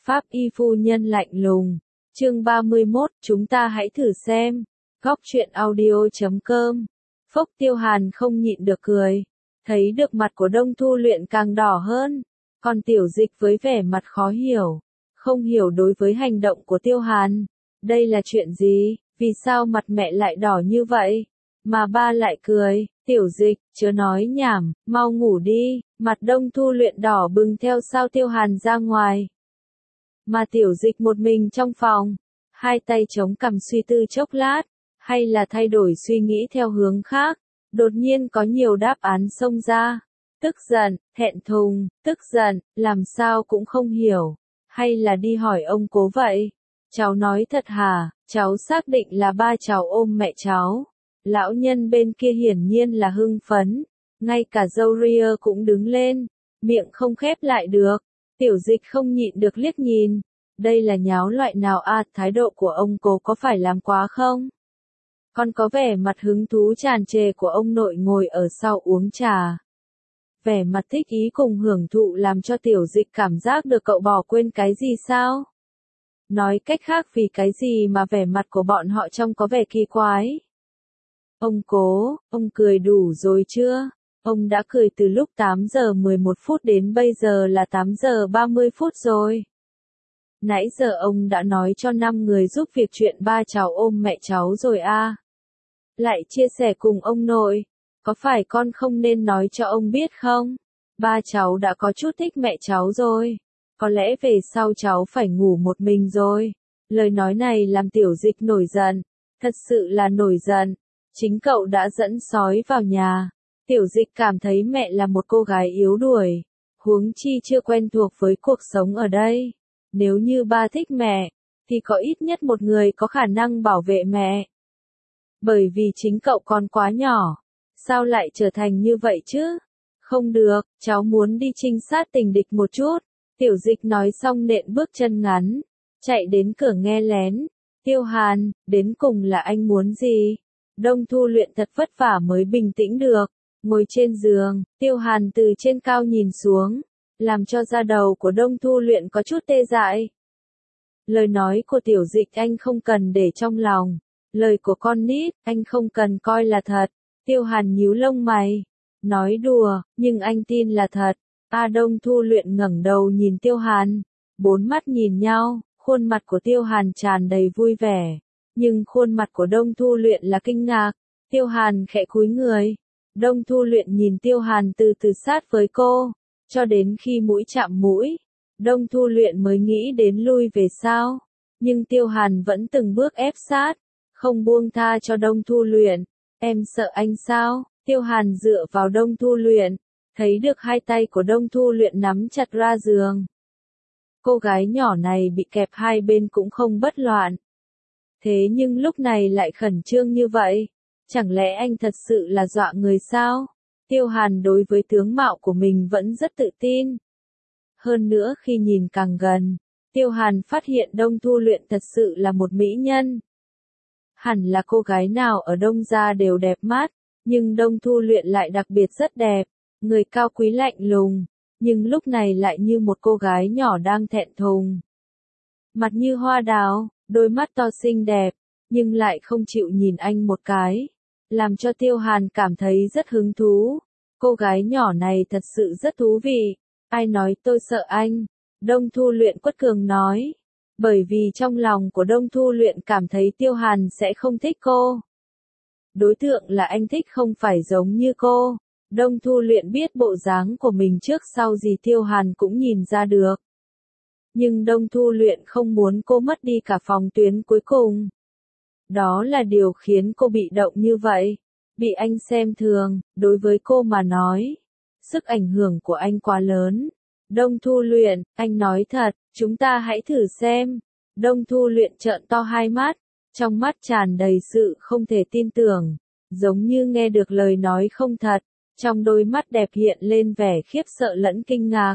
Pháp y phu nhân lạnh lùng. Chương 31, chúng ta hãy thử xem. Góc truyện audio.com. Phốc Tiêu Hàn không nhịn được cười. Thấy được mặt của Đông Thu Luyện càng đỏ hơn. Còn Tiểu Dịch với vẻ mặt khó hiểu. Không hiểu đối với hành động của Tiêu Hàn. Đây là chuyện gì? Vì sao mặt mẹ lại đỏ như vậy? Mà ba lại cười. Tiểu Dịch, chớ nói nhảm, mau ngủ đi. Mặt Đông Thu Luyện đỏ bừng theo sau Tiêu Hàn ra ngoài. Mà Tiểu Dịch một mình trong phòng. Hai tay chống cằm suy tư chốc lát. Hay là thay đổi suy nghĩ theo hướng khác. Đột nhiên có nhiều đáp án xông ra. Tức giận, thẹn thùng, tức giận, làm sao cũng không hiểu. Hay là đi hỏi ông Cố vậy? Cháu nói thật hả? Cháu xác định là ba cháu ôm mẹ cháu. Lão nhân bên kia hiển nhiên là hưng phấn. Ngay cả râu ria cũng đứng lên. Miệng không khép lại được. Tiểu Dịch không nhịn được liếc nhìn. Đây là nháo loại nào à? Thái độ của ông Cố có phải làm quá không? Còn có vẻ mặt hứng thú tràn trề của ông nội ngồi ở sau uống trà. Vẻ mặt thích ý cùng hưởng thụ làm cho Tiểu Dịch cảm giác được cậu bỏ quên cái gì sao? Nói cách khác vì cái gì mà vẻ mặt của bọn họ trông có vẻ kỳ quái? Ông Cố, ông cười đủ rồi chưa? Ông đã cười từ lúc 8 giờ 11 phút đến bây giờ là 8 giờ 30 phút rồi. Nãy giờ ông đã nói cho 5 người giúp việc chuyện ba cháu ôm mẹ cháu rồi à? Lại chia sẻ cùng ông nội. Có phải con không nên nói cho ông biết không? Ba cháu đã có chút thích mẹ cháu rồi. Có lẽ về sau cháu phải ngủ một mình rồi. Lời nói này làm Tiểu Dịch nổi giận. Thật sự là nổi giận. Chính cậu đã dẫn sói vào nhà. Tiểu Dịch cảm thấy mẹ là một cô gái yếu đuối. Huống chi chưa quen thuộc với cuộc sống ở đây. Nếu như ba thích mẹ, thì có ít nhất một người có khả năng bảo vệ mẹ. Bởi vì chính cậu còn quá nhỏ. Sao lại trở thành như vậy chứ? Không được, cháu muốn đi trinh sát tình địch một chút. Tiểu Dịch nói xong nện bước chân ngắn. Chạy đến cửa nghe lén. Tiêu Hàn, đến cùng là anh muốn gì? Đông Thu Luyện thật vất vả mới bình tĩnh được. Ngồi trên giường, Tiêu Hàn từ trên cao nhìn xuống. Làm cho da đầu của Đông Thu Luyện có chút tê dại. Lời nói của Tiểu Dịch anh không cần để trong lòng. Lời của con nít, anh không cần coi là thật. Tiêu Hàn nhíu lông mày. Nói đùa, nhưng anh tin là thật. Đông Thu Luyện ngẩng đầu nhìn Tiêu Hàn. Bốn mắt nhìn nhau, khuôn mặt của Tiêu Hàn tràn đầy vui vẻ. Nhưng khuôn mặt của Đông Thu Luyện là kinh ngạc. Tiêu Hàn khẽ cúi người. Đông Thu Luyện nhìn Tiêu Hàn từ từ sát với cô. Cho đến khi mũi chạm mũi. Đông Thu Luyện mới nghĩ đến lui về sau. Nhưng Tiêu Hàn vẫn từng bước ép sát. Không buông tha cho Đông Thu Luyện. Em sợ anh sao? Tiêu Hàn dựa vào Đông Thu Luyện. Thấy được hai tay của Đông Thu Luyện nắm chặt ra giường. Cô gái nhỏ này bị kẹp hai bên cũng không bất loạn. Thế nhưng lúc này lại khẩn trương như vậy. Chẳng lẽ anh thật sự là dọa người sao? Tiêu Hàn đối với tướng mạo của mình vẫn rất tự tin. Hơn nữa khi nhìn càng gần, Tiêu Hàn phát hiện Đông Thu Luyện thật sự là một mỹ nhân. Hẳn là cô gái nào ở Đông gia đều đẹp mắt, nhưng Đông Thu Luyện lại đặc biệt rất đẹp, người cao quý lạnh lùng, nhưng lúc này lại như một cô gái nhỏ đang thẹn thùng. Mặt như hoa đào, đôi mắt to xinh đẹp, nhưng lại không chịu nhìn anh một cái, làm cho Tiêu Hàn cảm thấy rất hứng thú. Cô gái nhỏ này thật sự rất thú vị. Ai nói tôi sợ anh? Đông Thu Luyện quật cường nói. Bởi vì trong lòng của Đông Thu Luyện cảm thấy Tiêu Hàn sẽ không thích cô. Đối tượng là anh thích không phải giống như cô. Đông Thu Luyện biết bộ dáng của mình trước sau gì Tiêu Hàn cũng nhìn ra được. Nhưng Đông Thu Luyện không muốn cô mất đi cả phòng tuyến cuối cùng. Đó là điều khiến cô bị động như vậy. Bị anh xem thường, đối với cô mà nói. Sức ảnh hưởng của anh quá lớn. Đông Thu Luyện, anh nói thật, chúng ta hãy thử xem. Đông Thu Luyện trợn to hai mắt. Trong mắt tràn đầy sự không thể tin tưởng. Giống như nghe được lời nói không thật. Trong đôi mắt đẹp hiện lên vẻ khiếp sợ lẫn kinh ngạc.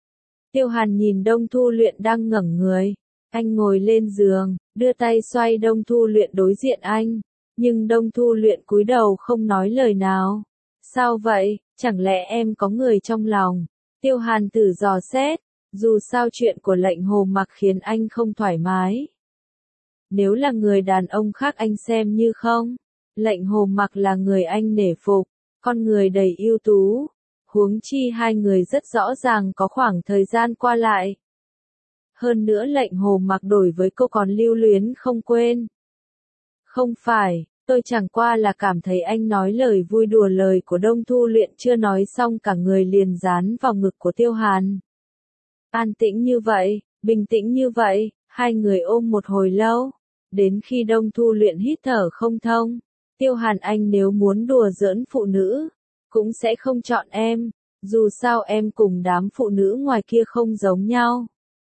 Tiêu Hàn nhìn Đông Thu Luyện đang ngẩng người. Anh ngồi lên giường, đưa tay xoay Đông Thu Luyện đối diện anh. Nhưng Đông Thu Luyện cúi đầu không nói lời nào. Sao vậy, chẳng lẽ em có người trong lòng? Tiêu Hàn thử dò xét. Dù sao chuyện của Lệnh Hồ Mặc khiến anh không thoải mái. Nếu là người đàn ông khác anh xem như không. Lệnh Hồ Mặc là người anh nể phục, con người đầy ưu tú. Huống chi hai người rất rõ ràng có khoảng thời gian qua lại. Hơn nữa Lệnh Hồ Mặc đối với cô còn lưu luyến không quên. Không phải, tôi chẳng qua là cảm thấy anh nói lời vui đùa, lời của Đông Thu Luyện chưa nói xong cả người liền dán vào ngực của Tiêu Hàn. An tĩnh như vậy, bình tĩnh như vậy, hai người ôm một hồi lâu. Đến khi Đông Thu Luyện hít thở không thông. Tiêu Hàn, anh nếu muốn đùa giỡn phụ nữ, cũng sẽ không chọn em. Dù sao em cùng đám phụ nữ ngoài kia không giống nhau.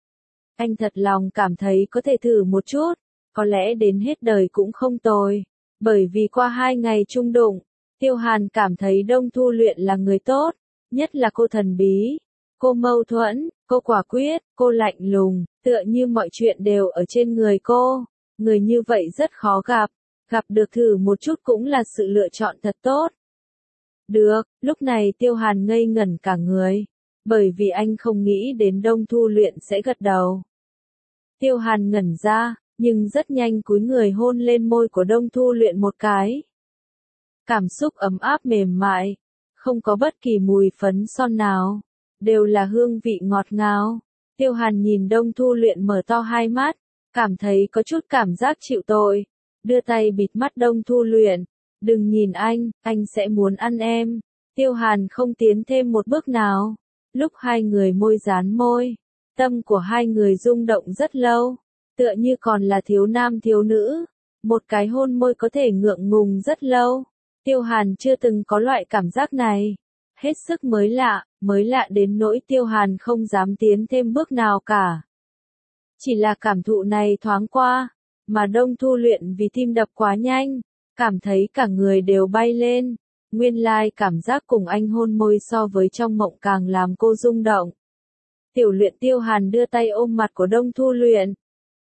Anh thật lòng cảm thấy có thể thử một chút, có lẽ đến hết đời cũng không tồi. Bởi vì qua 2 ngày chung đụng, Tiêu Hàn cảm thấy Đông Thu Luyện là người tốt, nhất là cô thần bí. Cô mâu thuẫn, cô quả quyết, cô lạnh lùng, tựa như mọi chuyện đều ở trên người cô. Người như vậy rất khó gặp được thử một chút cũng là sự lựa chọn thật tốt. Được, lúc này Tiêu Hàn ngây ngẩn cả người, bởi vì anh không nghĩ đến Đông Thu Luyện sẽ gật đầu. Tiêu Hàn ngẩn ra, nhưng rất nhanh cúi người hôn lên môi của Đông Thu Luyện một cái. Cảm xúc ấm áp mềm mại, không có bất kỳ mùi phấn son nào, đều là hương vị ngọt ngào. Tiêu Hàn nhìn Đông Thu Luyện mở to hai mắt, cảm thấy có chút cảm giác chịu tội, đưa tay bịt mắt Đông Thu Luyện. Đừng nhìn anh sẽ muốn ăn em. Tiêu Hàn không tiến thêm một bước nào. Lúc hai người môi dán môi, tâm của hai người rung động rất lâu, tựa như còn là thiếu nam thiếu nữ. Một cái hôn môi có thể ngượng ngùng rất lâu. Tiêu Hàn chưa từng có loại cảm giác này. Hết sức mới lạ đến nỗi Tiêu Hàn không dám tiến thêm bước nào cả. Chỉ là cảm thụ này thoáng qua, mà Đông Thu Luyện vì tim đập quá nhanh, cảm thấy cả người đều bay lên. Nguyên lai cảm giác cùng anh hôn môi so với trong mộng càng làm cô rung động. Tiểu Luyện. Tiêu Hàn đưa tay ôm mặt của Đông Thu Luyện.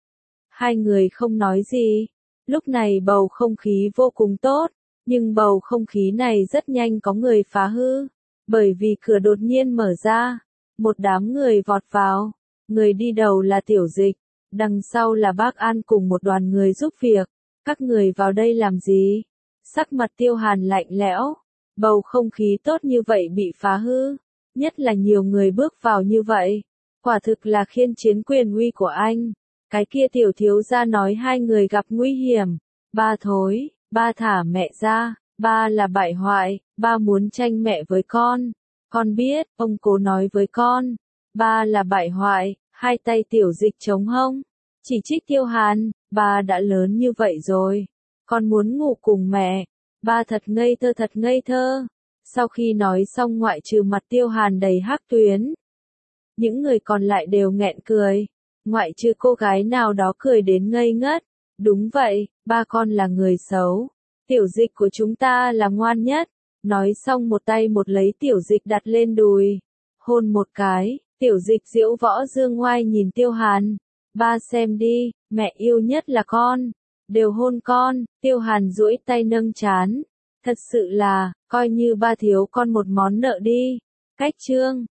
Hai người không nói gì. Lúc này bầu không khí vô cùng tốt, nhưng bầu không khí này rất nhanh có người phá hư, bởi vì cửa đột nhiên mở ra, một đám người vọt vào. Người đi đầu là Tiểu Dịch, đằng sau là Bác An cùng một đoàn người giúp việc. Các người vào đây làm gì? Sắc mặt Tiêu Hàn lạnh lẽo, bầu không khí tốt như vậy bị phá hư, nhất là nhiều người bước vào như vậy, quả thực là khiên chiến quyền uy của anh. Cái kia tiểu thiếu gia nói hai người gặp nguy hiểm, ba thối, ba thả mẹ ra, ba là bại hoại, ba muốn tranh mẹ với con biết, ông cố nói với con, ba là bại hoại. Hai tay Tiểu Dịch chống hông, chỉ trích Tiêu Hàn, ba đã lớn như vậy rồi, con muốn ngủ cùng mẹ, ba thật ngây thơ. Sau khi nói xong ngoại trừ mặt Tiêu Hàn đầy hắc tuyến, những người còn lại đều nghẹn cười, ngoại trừ cô gái nào đó cười đến ngây ngất. Đúng vậy, ba con là người xấu, Tiểu Dịch của chúng ta là ngoan nhất. Nói xong một tay một lấy Tiểu Dịch đặt lên đùi, hôn một cái. Tiểu Dịch diễu võ dương ngoai nhìn Tiêu Hàn. Ba xem đi, mẹ yêu nhất là con. Đều hôn con. Tiêu Hàn duỗi tay nâng trán. Thật sự là, coi như ba thiếu con một món nợ đi. Cách chương